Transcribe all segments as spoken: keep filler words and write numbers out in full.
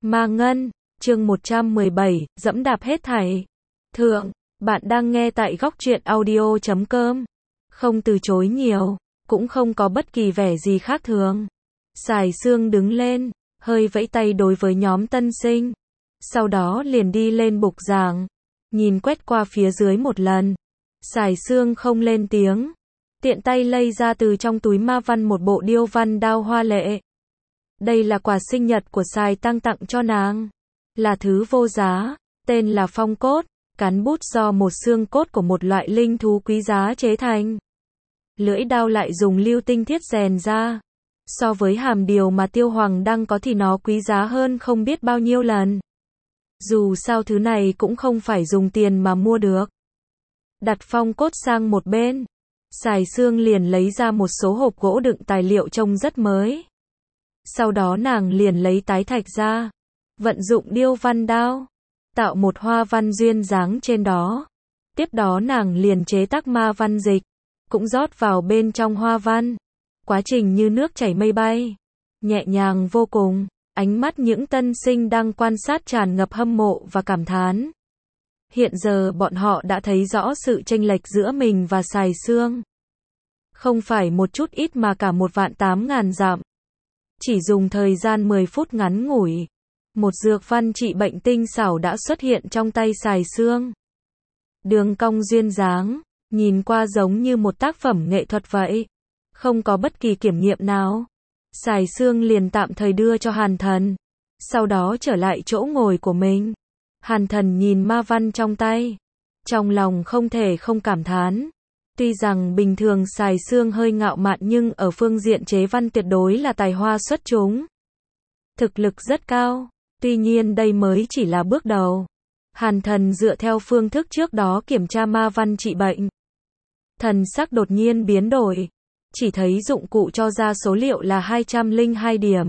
Ma Ngân, chương một trăm mười bảy, dẫm đạp hết thảy. Thượng, bạn đang nghe tại góc truyện audio chấm com. Không từ chối nhiều, cũng không có bất kỳ vẻ gì khác thường. Sài Sương đứng lên, hơi vẫy tay đối với nhóm tân sinh. Sau đó liền đi lên bục giảng, nhìn quét qua phía dưới một lần. Sài Sương không lên tiếng, tiện tay lay ra từ trong túi ma văn một bộ điêu văn đao hoa lệ. Đây là quà sinh nhật của Sài Tăng tặng cho nàng. Là thứ vô giá, tên là phong cốt, cán bút do một xương cốt của một loại linh thú quý giá chế thành. Lưỡi đao lại dùng lưu tinh thiết rèn ra. So với hàm điều mà Tiêu Hoàng Đăng có thì nó quý giá hơn không biết bao nhiêu lần. Dù sao thứ này cũng không phải dùng tiền mà mua được. Đặt phong cốt sang một bên, Sài Sương liền lấy ra một số hộp gỗ đựng tài liệu trông rất mới. Sau đó nàng liền lấy tái thạch ra, vận dụng điêu văn đao, tạo một hoa văn duyên dáng trên đó. Tiếp đó nàng liền chế tác ma văn dịch, cũng rót vào bên trong hoa văn. Quá trình như nước chảy mây bay, nhẹ nhàng vô cùng. Ánh mắt những tân sinh đang quan sát tràn ngập hâm mộ và cảm thán. Hiện giờ bọn họ đã thấy rõ sự chênh lệch giữa mình và Sài Sương. Không phải một chút ít mà cả một vạn tám ngàn dặm. Chỉ dùng thời gian mười phút ngắn ngủi, một dược văn trị bệnh tinh xảo đã xuất hiện trong tay Sài Sương. Đường cong duyên dáng, nhìn qua giống như một tác phẩm nghệ thuật vậy. Không có bất kỳ kiểm nghiệm nào. Sài Sương liền tạm thời đưa cho Hàn Thần. Sau đó trở lại chỗ ngồi của mình. Hàn Thần nhìn ma văn trong tay. Trong lòng không thể không cảm thán. Tuy rằng bình thường Sài Sương hơi ngạo mạn nhưng ở phương diện chế văn tuyệt đối là tài hoa xuất chúng. Thực lực rất cao. Tuy nhiên đây mới chỉ là bước đầu. Hàn Thần dựa theo phương thức trước đó kiểm tra ma văn trị bệnh. Thần sắc đột nhiên biến đổi. Chỉ thấy dụng cụ cho ra số liệu là hai trăm lẻ hai điểm.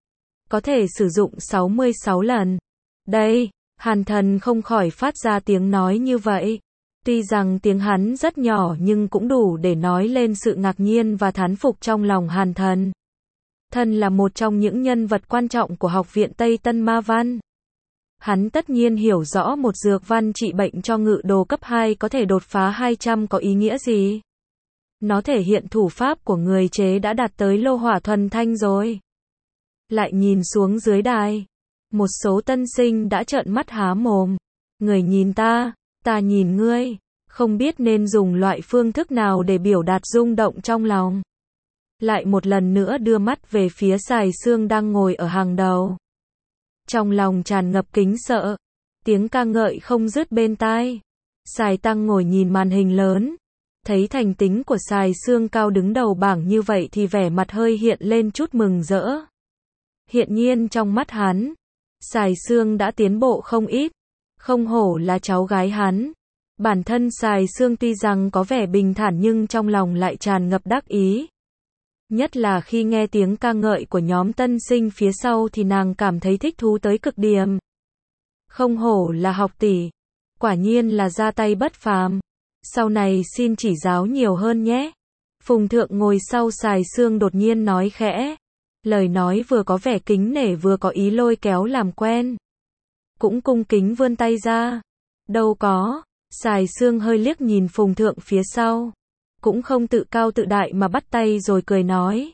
Có thể sử dụng sáu mươi sáu lần. Đây, Hàn Thần không khỏi phát ra tiếng nói như vậy. Tuy rằng tiếng hắn rất nhỏ nhưng cũng đủ để nói lên sự ngạc nhiên và thán phục trong lòng Hàn Thần. Thân là một trong những nhân vật quan trọng của Học viện Tây Tân Ma Văn. Hắn tất nhiên hiểu rõ một dược văn trị bệnh cho ngự đồ cấp hai có thể đột phá hai trăm có ý nghĩa gì. Nó thể hiện thủ pháp của người chế đã đạt tới lô hỏa thuần thanh rồi. Lại nhìn xuống dưới đài. Một số tân sinh đã trợn mắt há mồm. Người nhìn ta, ta nhìn ngươi. Không biết nên dùng loại phương thức nào để biểu đạt rung động trong lòng. Lại một lần nữa đưa mắt về phía Sài Sương đang ngồi ở hàng đầu. Trong lòng tràn ngập kính sợ. Tiếng ca ngợi không dứt bên tai. Sài Tăng ngồi nhìn màn hình lớn. Thấy thành tính của Sài Sương cao đứng đầu bảng như vậy thì vẻ mặt hơi hiện lên chút mừng rỡ. Hiện nhiên trong mắt hắn, Sài Sương đã tiến bộ không ít. Không hổ là cháu gái hắn. Bản thân Sài Sương tuy rằng có vẻ bình thản nhưng trong lòng lại tràn ngập đắc ý. Nhất là khi nghe tiếng ca ngợi của nhóm tân sinh phía sau thì nàng cảm thấy thích thú tới cực điểm. Không hổ là học tỷ. Quả nhiên là ra tay bất phàm. Sau này xin chỉ giáo nhiều hơn nhé. Phùng Thượng ngồi sau Sài Sương đột nhiên nói khẽ. Lời nói vừa có vẻ kính nể vừa có ý lôi kéo làm quen. Cũng cung kính vươn tay ra. Đâu có. Sài Sương hơi liếc nhìn Phùng Thượng phía sau. Cũng không tự cao tự đại mà bắt tay rồi cười nói.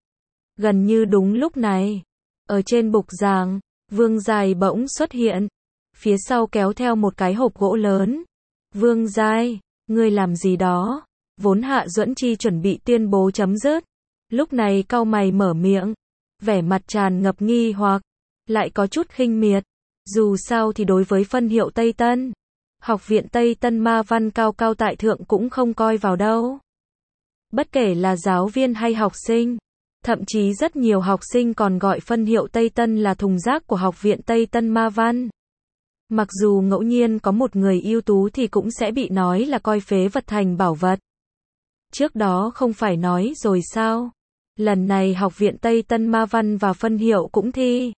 Gần như đúng lúc này. Ở trên bục giảng, Vương Giai bỗng xuất hiện. Phía sau kéo theo một cái hộp gỗ lớn. Vương Giai, ngươi làm gì đó? Vốn Hạ Duẫn Chi chuẩn bị tuyên bố chấm dứt. Lúc này cau mày mở miệng. Vẻ mặt tràn ngập nghi hoặc. Lại có chút khinh miệt. Dù sao thì đối với phân hiệu Tây Tân. Học viện Tây Tân Ma Văn cao cao tại thượng cũng không coi vào đâu. Bất kể là giáo viên hay học sinh. Thậm chí rất nhiều học sinh còn gọi phân hiệu Tây Tân là thùng rác của Học viện Tây Tân Ma Văn. Mặc dù ngẫu nhiên có một người ưu tú thì cũng sẽ bị nói là coi phế vật thành bảo vật. Trước đó không phải nói rồi sao? Lần này Học viện Tây Tân Ma Văn và phân hiệu cũng thi.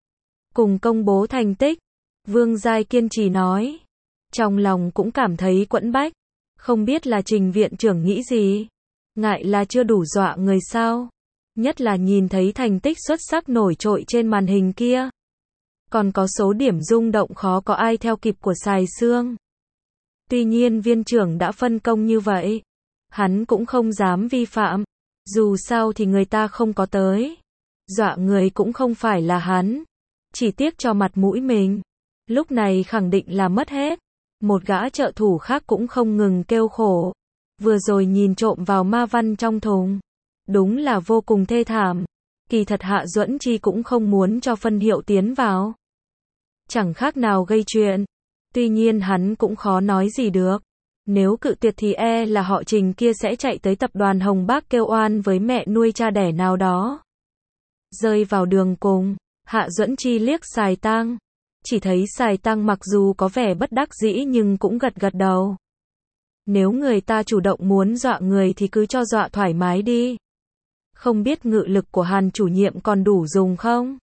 Cùng công bố thành tích. Vương Giai kiên trì nói. Trong lòng cũng cảm thấy quẫn bách. Không biết là Trình viện trưởng nghĩ gì. Ngại là chưa đủ dọa người sao. Nhất là nhìn thấy thành tích xuất sắc nổi trội trên màn hình kia. Còn có số điểm rung động khó có ai theo kịp của Sài Sương. Tuy nhiên viên trưởng đã phân công như vậy. Hắn cũng không dám vi phạm. Dù sao thì người ta không có tới. Dọa người cũng không phải là hắn. Chỉ tiếc cho mặt mũi mình. Lúc này khẳng định là mất hết. Một gã trợ thủ khác cũng không ngừng kêu khổ. Vừa rồi nhìn trộm vào ma văn trong thùng. Đúng là vô cùng thê thảm. Kỳ thật Hạ Duẫn Chi cũng không muốn cho Phân Hiệu tiến vào. Chẳng khác nào gây chuyện. Tuy nhiên hắn cũng khó nói gì được. Nếu cự tuyệt thì e là họ Trình kia sẽ chạy tới tập đoàn Hồng Bác kêu oan với mẹ nuôi cha đẻ nào đó. Rơi vào đường cùng, Hạ Duẫn Chi liếc Sài Tăng. Chỉ thấy Sài Tăng mặc dù có vẻ bất đắc dĩ nhưng cũng gật gật đầu. Nếu người ta chủ động muốn dọa người thì cứ cho dọa thoải mái đi. Không biết ngự lực của Hàn chủ nhiệm còn đủ dùng không?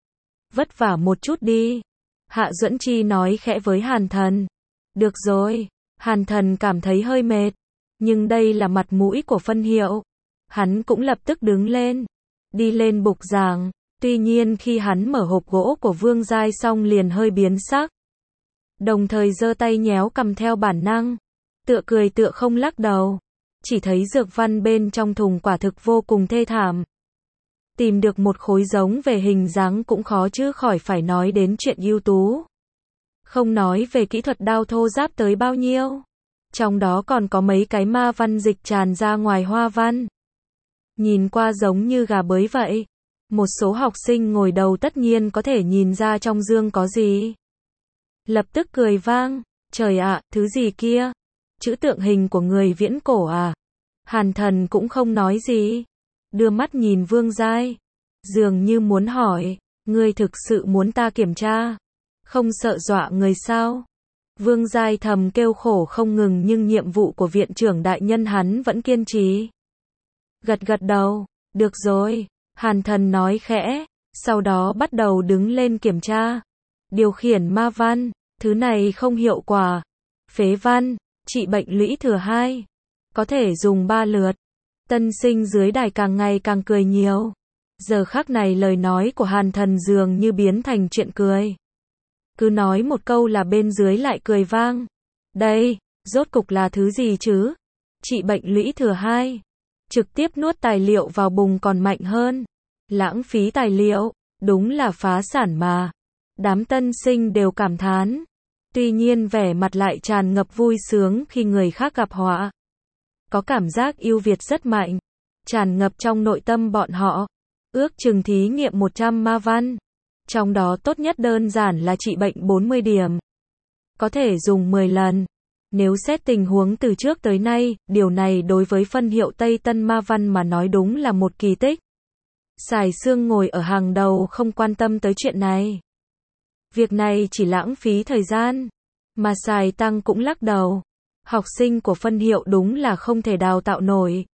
Vất vả một chút đi. Hạ Duẫn Chi nói khẽ với Hàn Thần. Được rồi. Hàn Thần cảm thấy hơi mệt. Nhưng đây là mặt mũi của Phân Hiệu. Hắn cũng lập tức đứng lên. Đi lên bục giảng. Tuy nhiên khi hắn mở hộp gỗ của Vương Giai xong liền hơi biến sắc. Đồng thời giơ tay nhéo cầm theo bản năng. Tựa cười tựa không lắc đầu. Chỉ thấy dược văn bên trong thùng quả thực vô cùng thê thảm. Tìm được một khối giống về hình dáng cũng khó chứ khỏi phải nói đến chuyện ưu tú. Không nói về kỹ thuật đao thô giáp tới bao nhiêu. Trong đó còn có mấy cái ma văn dịch tràn ra ngoài hoa văn. Nhìn qua giống như gà bới vậy. Một số học sinh ngồi đầu tất nhiên có thể nhìn ra trong dương có gì. Lập tức cười vang. Trời ạ, thứ gì kia? Chữ tượng hình của người viễn cổ à? Hàn Thần cũng không nói gì. Đưa mắt nhìn Vương Giai. Dường như muốn hỏi. Ngươi thực sự muốn ta kiểm tra? Không sợ dọa người sao? Vương Giai thầm kêu khổ không ngừng nhưng nhiệm vụ của viện trưởng đại nhân hắn vẫn kiên trì. Gật gật đầu. Được rồi. Hàn Thần nói khẽ. Sau đó bắt đầu đứng lên kiểm tra. Điều khiển ma văn. Thứ này không hiệu quả. Phế văn. Trị bệnh lũy thừa hai. Có thể dùng ba lượt. Tân sinh dưới đài càng ngày càng cười nhiều. Giờ khắc này lời nói của Hàn Thần dường như biến thành chuyện cười. Cứ nói một câu là bên dưới lại cười vang. Đây, rốt cục là thứ gì chứ? Trị bệnh lũy thừa hai. Trực tiếp nuốt tài liệu vào bùng còn mạnh hơn. Lãng phí tài liệu, đúng là phá sản mà. Đám tân sinh đều cảm thán. Tuy nhiên vẻ mặt lại tràn ngập vui sướng khi người khác gặp họa. Có cảm giác yêu Việt rất mạnh. Tràn ngập trong nội tâm bọn họ. Ước chừng thí nghiệm một trăm ma văn. Trong đó tốt nhất đơn giản là trị bệnh bốn mươi điểm. Có thể dùng mười lần. Nếu xét tình huống từ trước tới nay, điều này đối với Phân Hiệu Tây Tân Ma Văn mà nói đúng là một kỳ tích. Sài Sương ngồi ở hàng đầu không quan tâm tới chuyện này. Việc này chỉ lãng phí thời gian. Mà Sài Tăng cũng lắc đầu. Học sinh của Phân Hiệu đúng là không thể đào tạo nổi.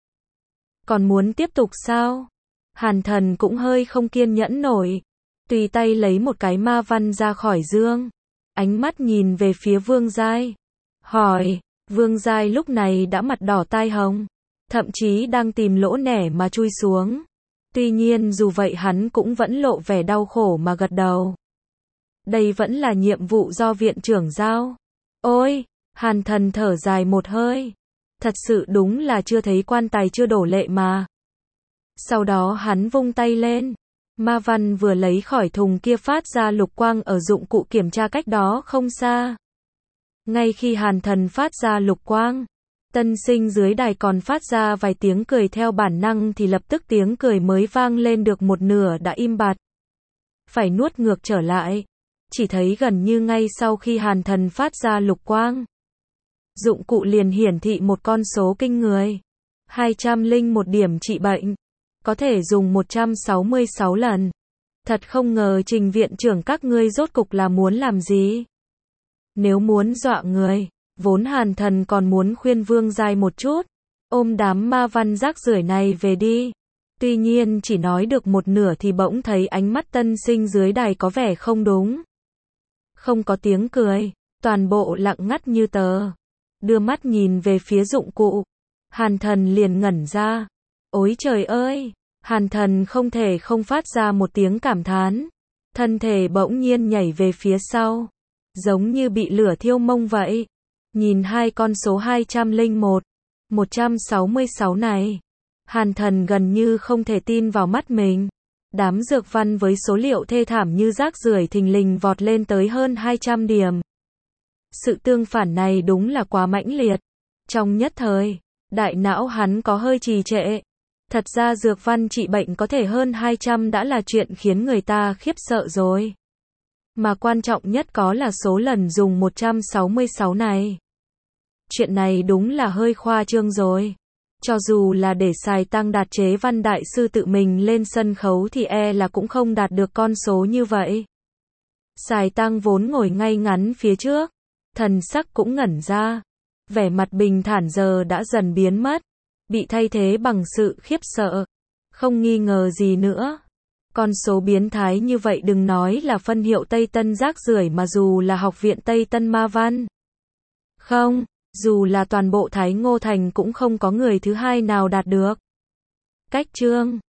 Còn muốn tiếp tục sao? Hàn Thần cũng hơi không kiên nhẫn nổi. Tùy tay lấy một cái ma văn ra khỏi dương. Ánh mắt nhìn về phía Vương Giai. Hỏi, Vương Giai lúc này đã mặt đỏ tai hồng. Thậm chí đang tìm lỗ nẻ mà chui xuống. Tuy nhiên dù vậy hắn cũng vẫn lộ vẻ đau khổ mà gật đầu. Đây vẫn là nhiệm vụ do viện trưởng giao. Ôi, Hàn Thần thở dài một hơi. Thật sự đúng là chưa thấy quan tài chưa đổ lệ mà. Sau đó hắn vung tay lên. Ma văn vừa lấy khỏi thùng kia phát ra lục quang ở dụng cụ kiểm tra cách đó không xa. Ngay khi Hàn Thần phát ra lục quang, tân sinh dưới đài còn phát ra vài tiếng cười theo bản năng thì lập tức tiếng cười mới vang lên được một nửa đã im bặt. Phải nuốt ngược trở lại. Chỉ thấy gần như ngay sau khi Hàn Thần phát ra lục quang, dụng cụ liền hiển thị một con số kinh người. hai trăm lẻ một điểm trị bệnh. Có thể dùng một trăm sáu mươi sáu lần. Thật không ngờ Trình viện trưởng các ngươi rốt cục là muốn làm gì? Nếu muốn dọa người, vốn Hàn Thần còn muốn khuyên Vương Giai một chút. Ôm đám ma văn rác rưởi này về đi. Tuy nhiên chỉ nói được một nửa thì bỗng thấy ánh mắt tân sinh dưới đài có vẻ không đúng. Không có tiếng cười, toàn bộ lặng ngắt như tờ. Đưa mắt nhìn về phía dụng cụ. Hàn Thần liền ngẩn ra. Ôi trời ơi! Hàn Thần không thể không phát ra một tiếng cảm thán. Thân thể bỗng nhiên nhảy về phía sau, giống như bị lửa thiêu mông vậy. Nhìn hai con số hai trăm lẻ một, một trăm sáu mươi sáu này, Hàn Thần gần như không thể tin vào mắt mình. Đám dược văn với số liệu thê thảm như rác rưởi thình lình vọt lên tới hơn hai trăm điểm. Sự tương phản này đúng là quá mãnh liệt. Trong nhất thời, đại não hắn có hơi trì trệ. Thật ra dược văn trị bệnh có thể hơn hai trăm đã là chuyện khiến người ta khiếp sợ rồi. Mà quan trọng nhất có là số lần dùng một trăm sáu mươi sáu này. Chuyện này đúng là hơi khoa trương rồi. Cho dù là để Sài Tăng Đạt Chế Văn đại sư tự mình lên sân khấu thì e là cũng không đạt được con số như vậy. Sài Tăng vốn ngồi ngay ngắn phía trước, thần sắc cũng ngẩn ra. Vẻ mặt bình thản giờ đã dần biến mất, bị thay thế bằng sự khiếp sợ. Không nghi ngờ gì nữa. Con số biến thái như vậy đừng nói là phân hiệu Tây Tân rác rưởi mà dù là học viện Tây Tân Ma Văn. Không, dù là toàn bộ Thái Ngô Thành cũng không có người thứ hai nào đạt được. Cách chương